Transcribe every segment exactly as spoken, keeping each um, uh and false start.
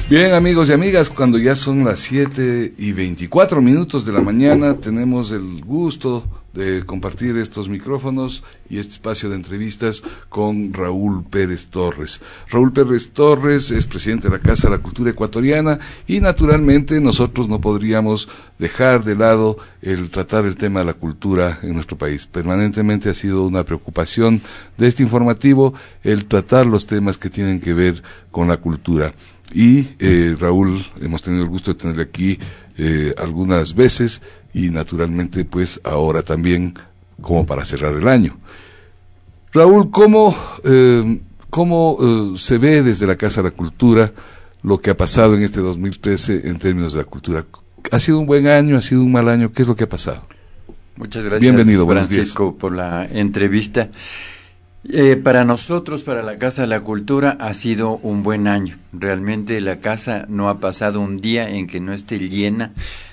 Bien, amigos y amigas, cuando ya son las siete y veinticuatro minutos de la mañana, tenemos el gusto de compartir estos micrófonos y este espacio de entrevistas con Raúl Pérez Torres. Raúl Pérez Torres es presidente de la Casa de la Cultura Ecuatoriana y naturalmente nosotros no podríamos dejar de lado el tratar el tema de la cultura en nuestro país. Permanentemente ha sido una preocupación de este informativo el tratar los temas que tienen que ver con la cultura. Y eh, Raúl, hemos tenido el gusto de tenerle aquí eh, algunas veces y naturalmente pues ahora también como para cerrar el año. Raúl, ¿cómo, eh, cómo eh, se ve desde la Casa de la Cultura lo que ha pasado en este dos mil trece en términos de la cultura? ¿Ha sido un buen año? ¿Ha sido un mal año? ¿Qué es lo que ha pasado? Muchas gracias, bienvenido, Francisco, por la entrevista. Eh, para nosotros, para la Casa de la Cultura, ha sido un buen año. Realmente la casa no ha pasado un día en que no esté llena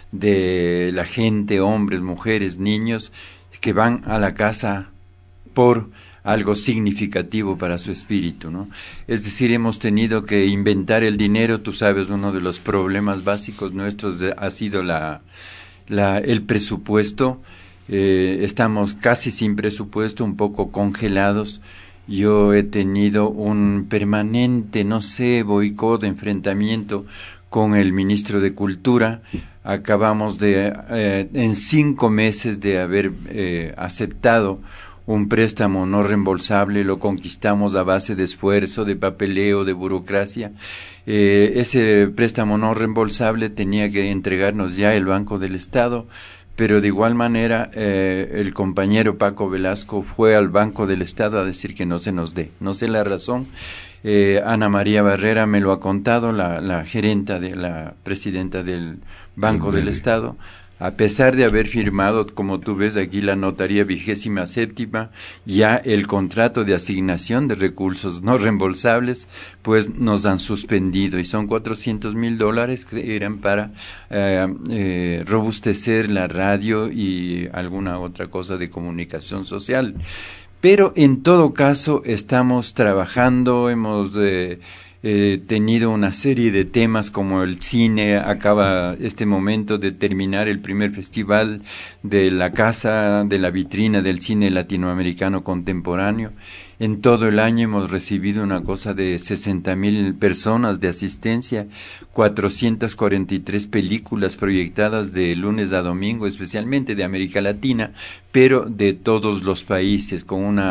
de la gente, hombres, mujeres, niños, que van a la casa por algo significativo para su espíritu, ¿no? Es decir, hemos tenido que inventar el dinero. Tú sabes, uno de los problemas básicos nuestros de, ha sido la, la, el presupuesto. Eh, estamos casi sin presupuesto, un poco congelados. Yo he tenido un permanente, no sé, boicot, enfrentamiento con el ministro de Cultura. Acabamos de, eh, en cinco meses de haber eh, aceptado un préstamo no reembolsable, lo conquistamos a base de esfuerzo, de papeleo, de burocracia. Eh, ese préstamo no reembolsable tenía que entregarnos ya el Banco del Estado, pero de igual manera eh, el compañero Paco Velasco fue al Banco del Estado a decir que no se nos dé. No sé la razón. Eh, Ana María Barrera me lo ha contado, la, la gerenta de la presidenta del Banco del Estado. A pesar de haber firmado, como tú ves aquí, la notaría vigésima séptima, ya el contrato de asignación de recursos no reembolsables, pues nos han suspendido, y son cuatrocientos mil dólares que eran para eh, eh, robustecer la radio y alguna otra cosa de comunicación social. Pero en todo caso estamos trabajando, hemos eh, eh, tenido una serie de temas como el cine. Acaba este momento de terminar el primer festival de la Casa de la Vitrina del Cine Latinoamericano Contemporáneo. En todo el año hemos recibido una cosa de sesenta mil personas de asistencia, cuatrocientas cuarenta y tres películas proyectadas de lunes a domingo, especialmente de América Latina, pero de todos los países, con un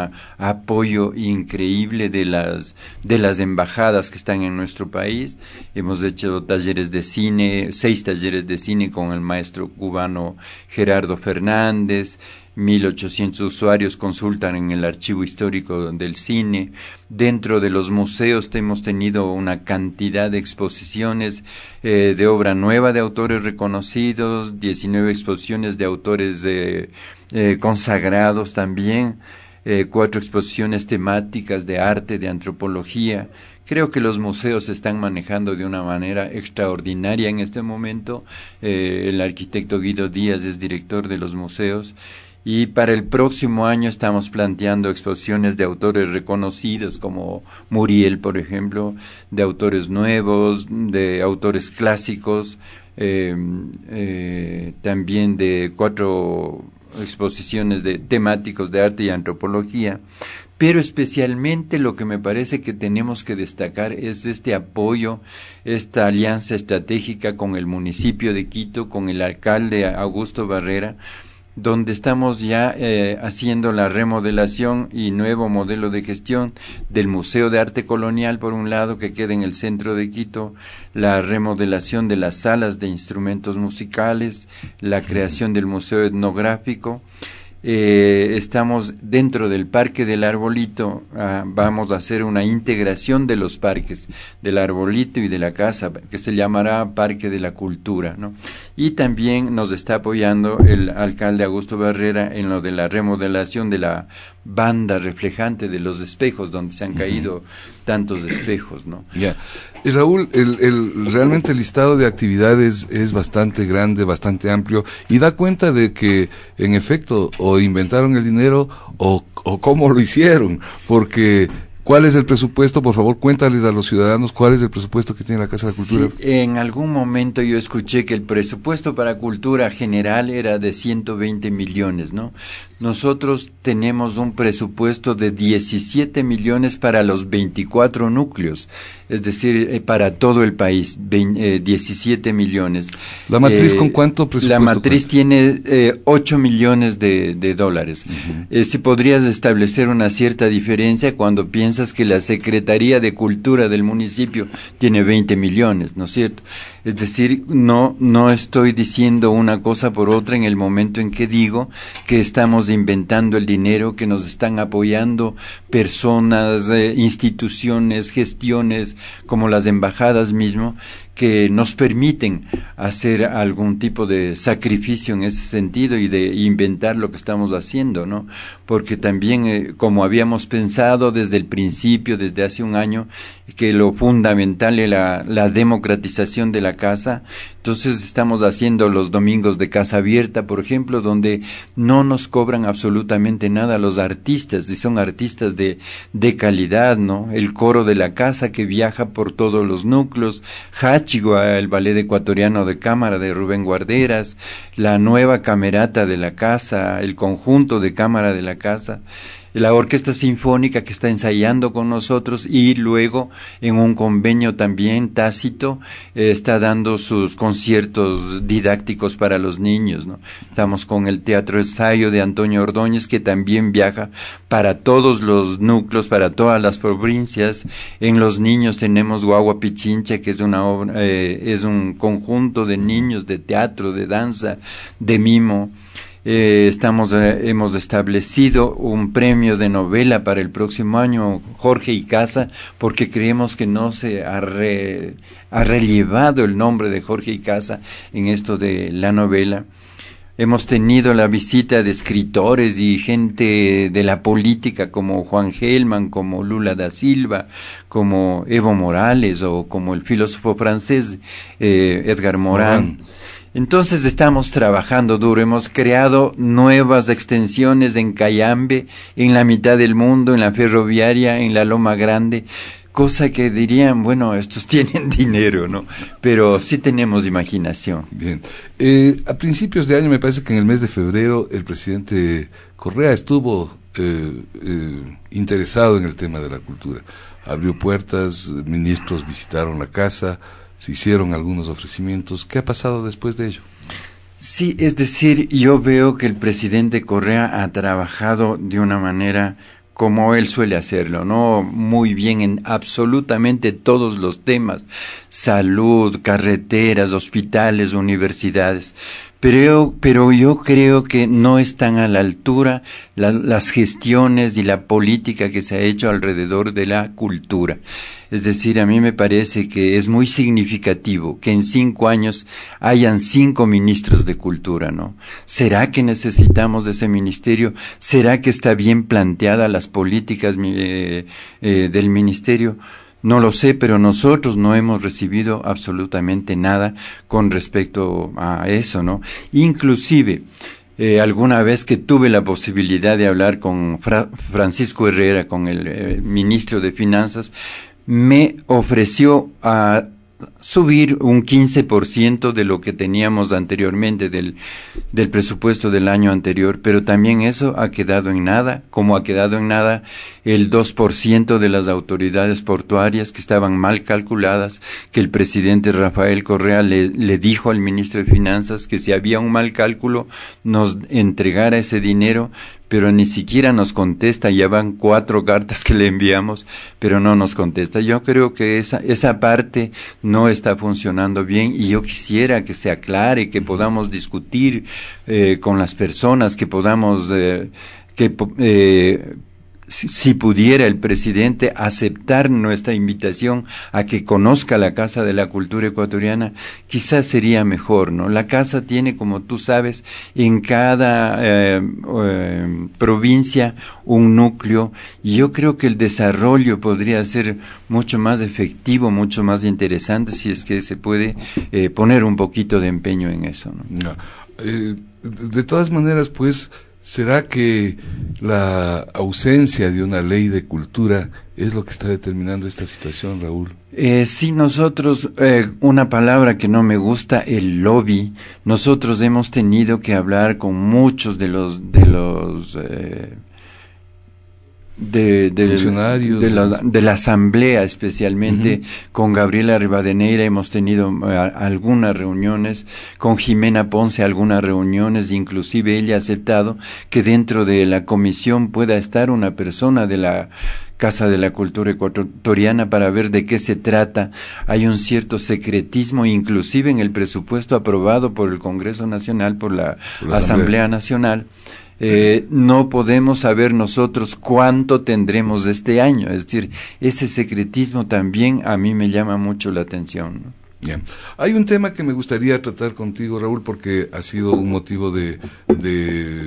apoyo increíble de las, de las embajadas que están en nuestro país. Hemos hecho talleres de cine, seis talleres de cine con el maestro cubano Gerardo Fernández. mil ochocientos usuarios consultan en el archivo histórico del cine. Dentro de los museos hemos tenido una cantidad de exposiciones eh, de obra nueva de autores reconocidos, diecinueve exposiciones de autores eh, eh, consagrados también, eh, cuatro exposiciones temáticas de arte, de antropología. Creo que los museos se están manejando de una manera extraordinaria en este momento. Eh, el arquitecto Guido Díaz es director de los museos. Y para el próximo año estamos planteando exposiciones de autores reconocidos como Muriel, por ejemplo, de autores nuevos, de autores clásicos, eh, eh, también de cuatro exposiciones de temáticos de arte y antropología. Pero especialmente lo que me parece que tenemos que destacar es este apoyo, esta alianza estratégica con el municipio de Quito, con el alcalde Augusto Barrera, donde estamos ya eh, haciendo la remodelación y nuevo modelo de gestión del Museo de Arte Colonial, por un lado, que queda en el centro de Quito, la remodelación de las salas de instrumentos musicales, la creación del Museo Etnográfico. Eh, estamos dentro del Parque del Arbolito, ah, vamos a hacer una integración de los parques, del Arbolito y de la Casa, que se llamará Parque de la Cultura, ¿no? Y también nos está apoyando el alcalde Augusto Barrera en lo de la remodelación de la banda reflejante de los espejos, donde se han caído uh-huh. tantos espejos, ¿no? Ya. Yeah. Y Raúl, el, el, realmente el listado de actividades es bastante grande, bastante amplio, y da cuenta de que, en efecto, o inventaron el dinero o, o cómo lo hicieron, porque ¿Cuál es el presupuesto? Por favor, cuéntales a los ciudadanos cuál es el presupuesto que tiene la Casa de la Cultura. Sí, en algún momento yo escuché que el presupuesto para cultura general era de ciento veinte millones, ¿no? Nosotros tenemos un presupuesto de diecisiete millones para los veinticuatro núcleos, es decir, eh, para todo el país, veinte, eh, diecisiete millones. ¿La matriz eh, con cuánto presupuesto? La matriz cuenta? tiene eh, ocho millones de, de dólares. Uh-huh. Eh, si podrías establecer una cierta diferencia cuando piensas que la Secretaría de Cultura del municipio tiene veinte millones, ¿no es cierto? Es decir, no, no estoy diciendo una cosa por otra en el momento en que digo que estamos inventando el dinero, que nos están apoyando personas, eh, instituciones, gestiones, como las embajadas mismo, que nos permiten hacer algún tipo de sacrificio en ese sentido y de inventar lo que estamos haciendo, ¿no? Porque también, eh, como habíamos pensado desde el principio, desde hace un año, que lo fundamental es la, la democratización de la casa, entonces estamos haciendo los domingos de casa abierta, por ejemplo, donde no nos cobran absolutamente nada los artistas, y son artistas de, de calidad, ¿no? El coro de la casa que viaja por todos los núcleos, Hachigua, el ballet ecuatoriano de cámara de Rubén Guarderas, la nueva camerata de la casa, el conjunto de cámara de la casa, la orquesta sinfónica que está ensayando con nosotros y luego en un convenio también tácito eh, está dando sus conciertos didácticos para los niños, ¿no? Estamos con el Teatro Ensayo de Antonio Ordóñez que también viaja para todos los núcleos, para todas las provincias. En los niños tenemos Guagua Pichincha, que es una obra, eh, es un conjunto de niños de teatro, de danza, de mimo. Eh, estamos eh, hemos establecido un premio de novela para el próximo año, Jorge y Casa, porque creemos que no se ha, re, ha relevado el nombre de Jorge y Casa en esto de la novela. Hemos tenido la visita de escritores y gente de la política como Juan Gelman, como Lula da Silva, como Evo Morales o como el filósofo francés eh, Edgar Morin. Morán. Entonces estamos trabajando duro, hemos creado nuevas extensiones en Cayambe, en la mitad del mundo, en la ferroviaria, en la Loma Grande, cosa que dirían, bueno, estos tienen dinero, ¿no? Pero sí tenemos imaginación. Bien. Eh, a principios de año, me parece que en el mes de febrero, el presidente Correa estuvo eh, eh, interesado en el tema de la cultura. Abrió puertas, ministros visitaron la casa, se hicieron algunos ofrecimientos. ¿Qué ha pasado después de ello? Sí, es decir, yo veo que el presidente Correa ha trabajado de una manera como él suele hacerlo, ¿no? Muy bien en absolutamente todos los temas, salud, carreteras, hospitales, universidades. Pero, pero yo creo que no están a la altura la, las gestiones y la política que se ha hecho alrededor de la cultura. Es decir, a mí me parece que es muy significativo que en cinco años hayan cinco ministros de cultura, ¿no? ¿Será que necesitamos de ese ministerio? ¿Será que está bien planteada las políticas eh, eh, del ministerio? No lo sé, pero nosotros no hemos recibido absolutamente nada con respecto a eso, ¿no? Inclusive, eh, alguna vez que tuve la posibilidad de hablar con Fra- Francisco Herrera, con el eh, ministro de Finanzas, me ofreció a subir un quince por ciento de lo que teníamos anteriormente del, del presupuesto del año anterior, pero también eso ha quedado en nada, como ha quedado en nada el dos por ciento de las autoridades portuarias que estaban mal calculadas, que el presidente Rafael Correa le, le dijo al ministro de Finanzas que si había un mal cálculo nos entregara ese dinero, pero ni siquiera nos contesta. Ya van cuatro cartas que le enviamos, pero no nos contesta. Yo creo que esa, esa parte no está funcionando bien y yo quisiera que se aclare, que podamos discutir eh, con las personas, que podamos, eh, que eh, si, si pudiera el presidente aceptar nuestra invitación a que conozca la Casa de la Cultura Ecuatoriana, quizás sería mejor, ¿no? La casa tiene, como tú sabes, en cada eh, eh, provincia un núcleo, y yo creo que el desarrollo podría ser mucho más efectivo, mucho más interesante, si es que se puede eh, poner un poquito de empeño en eso, ¿no? No. Eh, de, de todas maneras, pues, ¿Será que la ausencia de una ley de cultura es lo que está determinando esta situación, Raúl? Eh, sí, nosotros, eh, una palabra que no me gusta, el lobby, nosotros hemos tenido que hablar con muchos de los, de los, eh, de, de, funcionarios de, la, de la asamblea, especialmente uh-huh. con Gabriela Rivadeneira hemos tenido uh, algunas reuniones, con Jimena Ponce algunas reuniones, inclusive ella ha aceptado que dentro de la comisión pueda estar una persona de la Casa de la Cultura Ecuatoriana para ver de qué se trata. Hay un cierto secretismo, inclusive en el presupuesto aprobado por el Congreso Nacional, por la, por la Asamblea. Asamblea Nacional. Eh, no podemos saber nosotros cuánto tendremos este año, es decir, ese secretismo también a mí me llama mucho la atención, ¿no? Bien. Hay un tema que me gustaría tratar contigo, Raúl, porque ha sido un motivo de, de,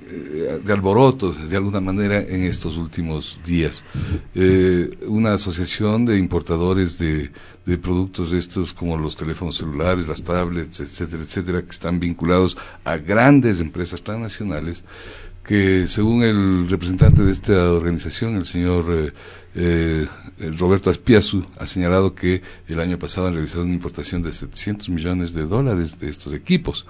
de alboroto, de alguna manera, en estos últimos días. Eh, una asociación de importadores de, de productos estos, como los teléfonos celulares, las tablets, etcétera, etcétera, que están vinculados a grandes empresas transnacionales, que según el representante de esta organización, el señor eh, eh, Roberto Aspiazu, ha señalado que el año pasado han realizado una importación de setecientos millones de dólares de estos equipos.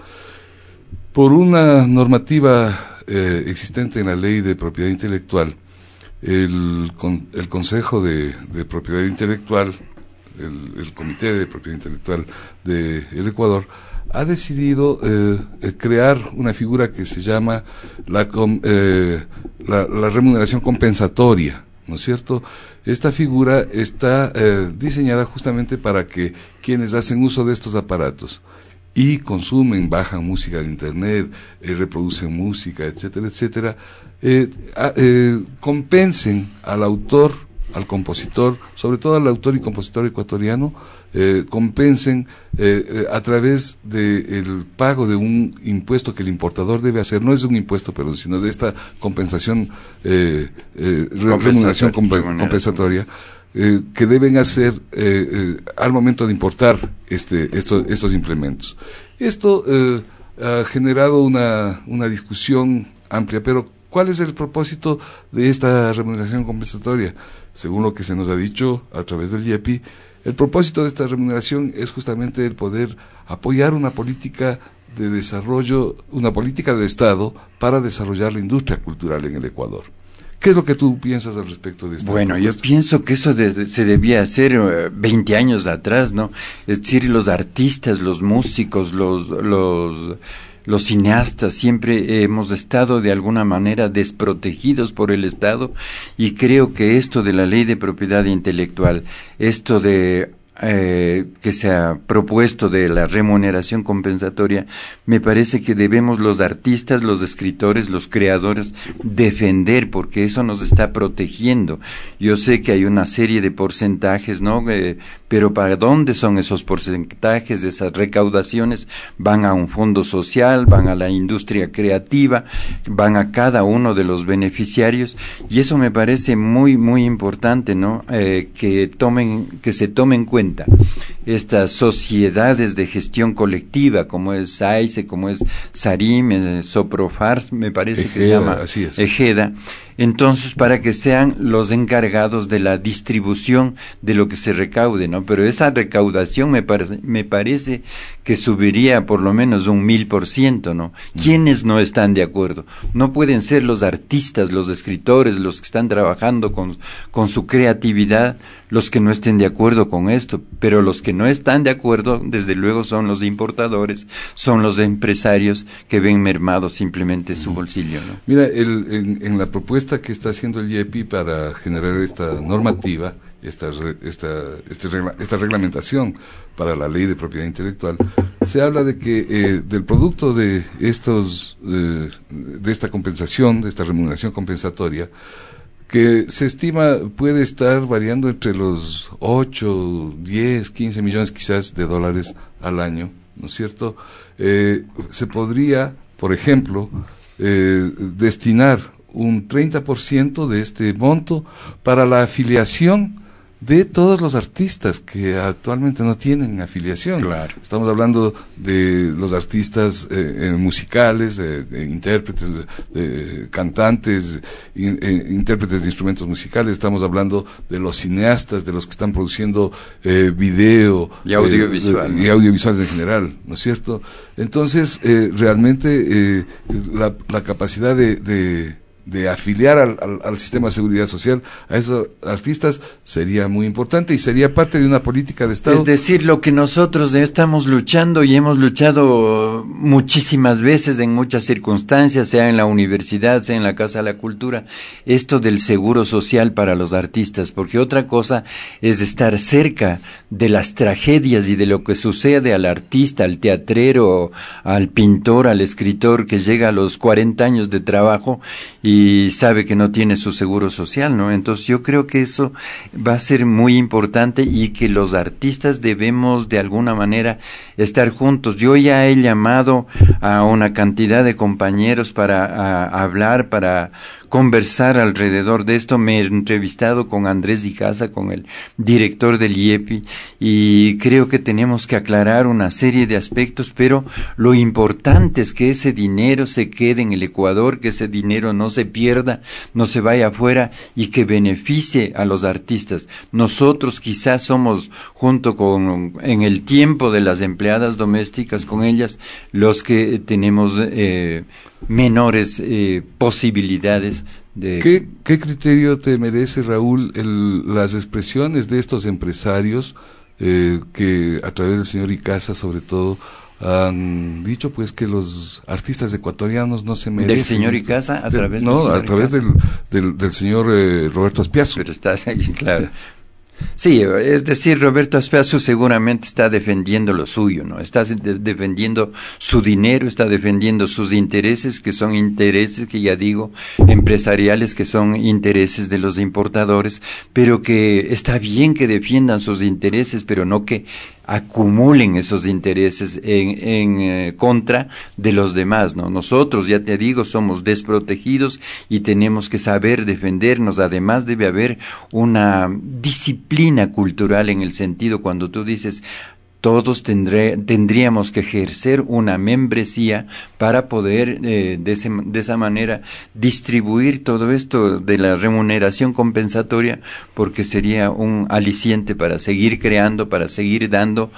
Por una normativa eh, existente en la Ley de Propiedad Intelectual, el, con, el Consejo de, de Propiedad Intelectual, el, el Comité de Propiedad Intelectual de el Ecuador, ha decidido eh, crear una figura que se llama la, eh, la, la remuneración compensatoria, ¿no es cierto? Esta figura está eh, diseñada justamente para que quienes hacen uso de estos aparatos y consumen, bajan música de internet, eh, reproducen música, etcétera, etcétera, eh, a, eh, compensen al autor, al compositor, sobre todo al autor y compositor ecuatoriano, eh, compensen eh, eh, a través del pago de un impuesto que el importador debe hacer, no es un impuesto, perdón, sino de esta compensación, eh, eh, remuneración comp- compensatoria, eh, que deben hacer eh, eh, al momento de importar este, esto, estos implementos. Esto eh, ha generado una, una discusión amplia, pero ¿cuál es el propósito de esta remuneración compensatoria? Según lo que se nos ha dicho a través del I E P I, el propósito de esta remuneración es justamente el poder apoyar una política de desarrollo, una política de Estado para desarrollar la industria cultural en el Ecuador. ¿Qué es lo que tú piensas al respecto de esto? Bueno, propuesta? Yo pienso que eso de, se debía hacer uh, veinte años atrás, ¿no? Es decir, los artistas, los músicos, los... los Los cineastas siempre hemos estado de alguna manera desprotegidos por el Estado y creo que esto de la ley de propiedad intelectual, esto de eh, que se ha propuesto de la remuneración compensatoria, me parece que debemos los artistas, los escritores, los creadores defender, porque eso nos está protegiendo. Yo sé que hay una serie de porcentajes, ¿no? Eh, pero ¿para dónde son esos porcentajes? Esas recaudaciones van a un fondo social, van a la industria creativa, van a cada uno de los beneficiarios, y eso me parece muy, muy importante, ¿no? Eh, que tomen, que se tomen en cuenta estas sociedades de gestión colectiva, como es SAICE, como es SARIM, eh, SOPROFAR, me parece Ejeda, que se llama así es. Ejeda. Entonces, para que sean los encargados de la distribución de lo que se recaude, ¿no? Pero esa recaudación me parece, me parece que subiría por lo menos un mil por ciento, ¿no? ¿Quiénes no están de acuerdo? No pueden ser los artistas, los escritores, los que están trabajando con, con su creatividad, los que no estén de acuerdo con esto, pero los que no están de acuerdo, desde luego, son los importadores, son los empresarios que ven mermado simplemente su bolsillo, ¿no? Mira, el, en, en la propuesta que está haciendo el I E P I para generar esta normativa, esta, esta, este regla, esta reglamentación para la ley de propiedad intelectual, se habla de que eh, del producto de estos, eh, de esta compensación, de esta remuneración compensatoria, que se estima puede estar variando entre los ocho, diez, quince millones quizás de dólares al año, ¿no es cierto? Eh, se podría, por ejemplo, eh, destinar un treinta por ciento de este monto para la afiliación de todos los artistas que actualmente no tienen afiliación. Claro. Estamos hablando de los artistas eh, eh, musicales, eh, eh, intérpretes, eh, cantantes, in, eh, intérpretes de instrumentos musicales, estamos hablando de los cineastas, de los que están produciendo eh, video y audiovisual, eh, ¿no? y audiovisuales en general, ¿no es cierto? Entonces, eh, realmente eh, la, la capacidad de, de de afiliar al, al, al sistema de seguridad social a esos artistas sería muy importante y sería parte de una política de Estado. Es decir, lo que nosotros estamos luchando y hemos luchado muchísimas veces en muchas circunstancias, sea en la universidad, sea en la Casa de la Cultura, esto del seguro social para los artistas, porque otra cosa es estar cerca de las tragedias y de lo que sucede al artista, al teatrero, al pintor, al escritor que llega a los cuarenta años de trabajo y y sabe que no tiene su seguro social, ¿no? Entonces yo creo que eso va a ser muy importante y que los artistas debemos de alguna manera estar juntos. Yo ya he llamado a una cantidad de compañeros para a, hablar, para conversar alrededor de esto. Me he entrevistado con Andrés Icaza, con el director del I E P I, y creo que tenemos que aclarar una serie de aspectos, pero lo importante es que ese dinero se quede en el Ecuador, que ese dinero no se pierda, no se vaya afuera y que beneficie a los artistas. Nosotros quizás somos, junto con, en el tiempo de las empleadas domésticas, con ellas, los que tenemos eh, menores eh, posibilidades de... ¿Qué, ¿Qué criterio te merece, Raúl, el, las expresiones de estos empresarios eh, que a través del señor Icaza, sobre todo, han dicho pues que los artistas ecuatorianos no se merecen... ¿Del señor Icaza? ¿A de, través no, del señor a través del, del, del señor eh, Roberto Aspiazu. Pero estás ahí, claro. Sí, es decir, Roberto Aspiazu seguramente está defendiendo lo suyo, ¿no? Está de- defendiendo su dinero, está defendiendo sus intereses, que son intereses, que ya digo, empresariales, que son intereses de los importadores, pero que está bien que defiendan sus intereses, pero no que acumulen esos intereses en, en eh, contra de los demás, ¿no? Nosotros, ya te digo, somos desprotegidos y tenemos que saber defendernos. Además debe haber una disciplina cultural en el sentido cuando tú dices todos tendré, tendríamos que ejercer una membresía para poder eh, de, ese, de esa manera distribuir todo esto de la remuneración compensatoria, porque sería un aliciente para seguir creando, para seguir dando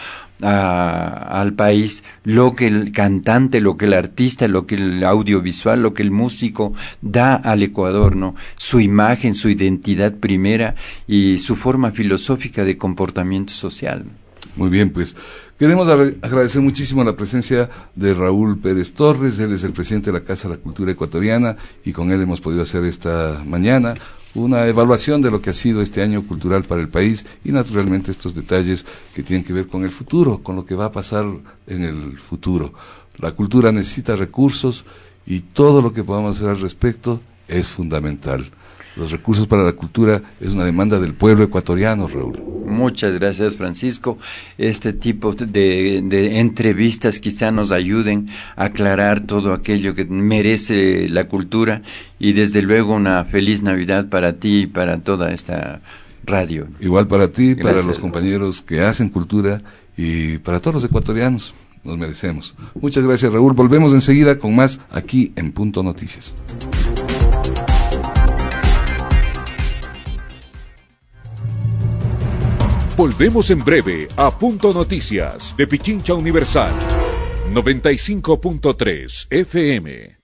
a, al país lo que el cantante, lo que el artista, lo que el audiovisual, lo que el músico da al Ecuador, ¿no? Su imagen, su identidad primera y su forma filosófica de comportamiento social. Muy bien, pues queremos agradecer muchísimo la presencia de Raúl Pérez Torres. Él es el presidente de la Casa de la Cultura Ecuatoriana y con él hemos podido hacer esta mañana una evaluación de lo que ha sido este año cultural para el país y naturalmente estos detalles que tienen que ver con el futuro, con lo que va a pasar en el futuro. La cultura necesita recursos y todo lo que podamos hacer al respecto es fundamental. Los recursos para la cultura es una demanda del pueblo ecuatoriano, Raúl. Muchas gracias, Francisco. Este tipo de, de entrevistas quizá nos ayuden a aclarar todo aquello que merece la cultura y desde luego una feliz Navidad para ti y para toda esta radio. Igual para ti, Gracias. para los compañeros que hacen cultura y para todos los ecuatorianos. Nos merecemos. Muchas gracias, Raúl. Volvemos enseguida con más aquí en Punto Noticias. Volvemos en breve a Punto Noticias de Pichincha Universal noventa y cinco punto tres F M.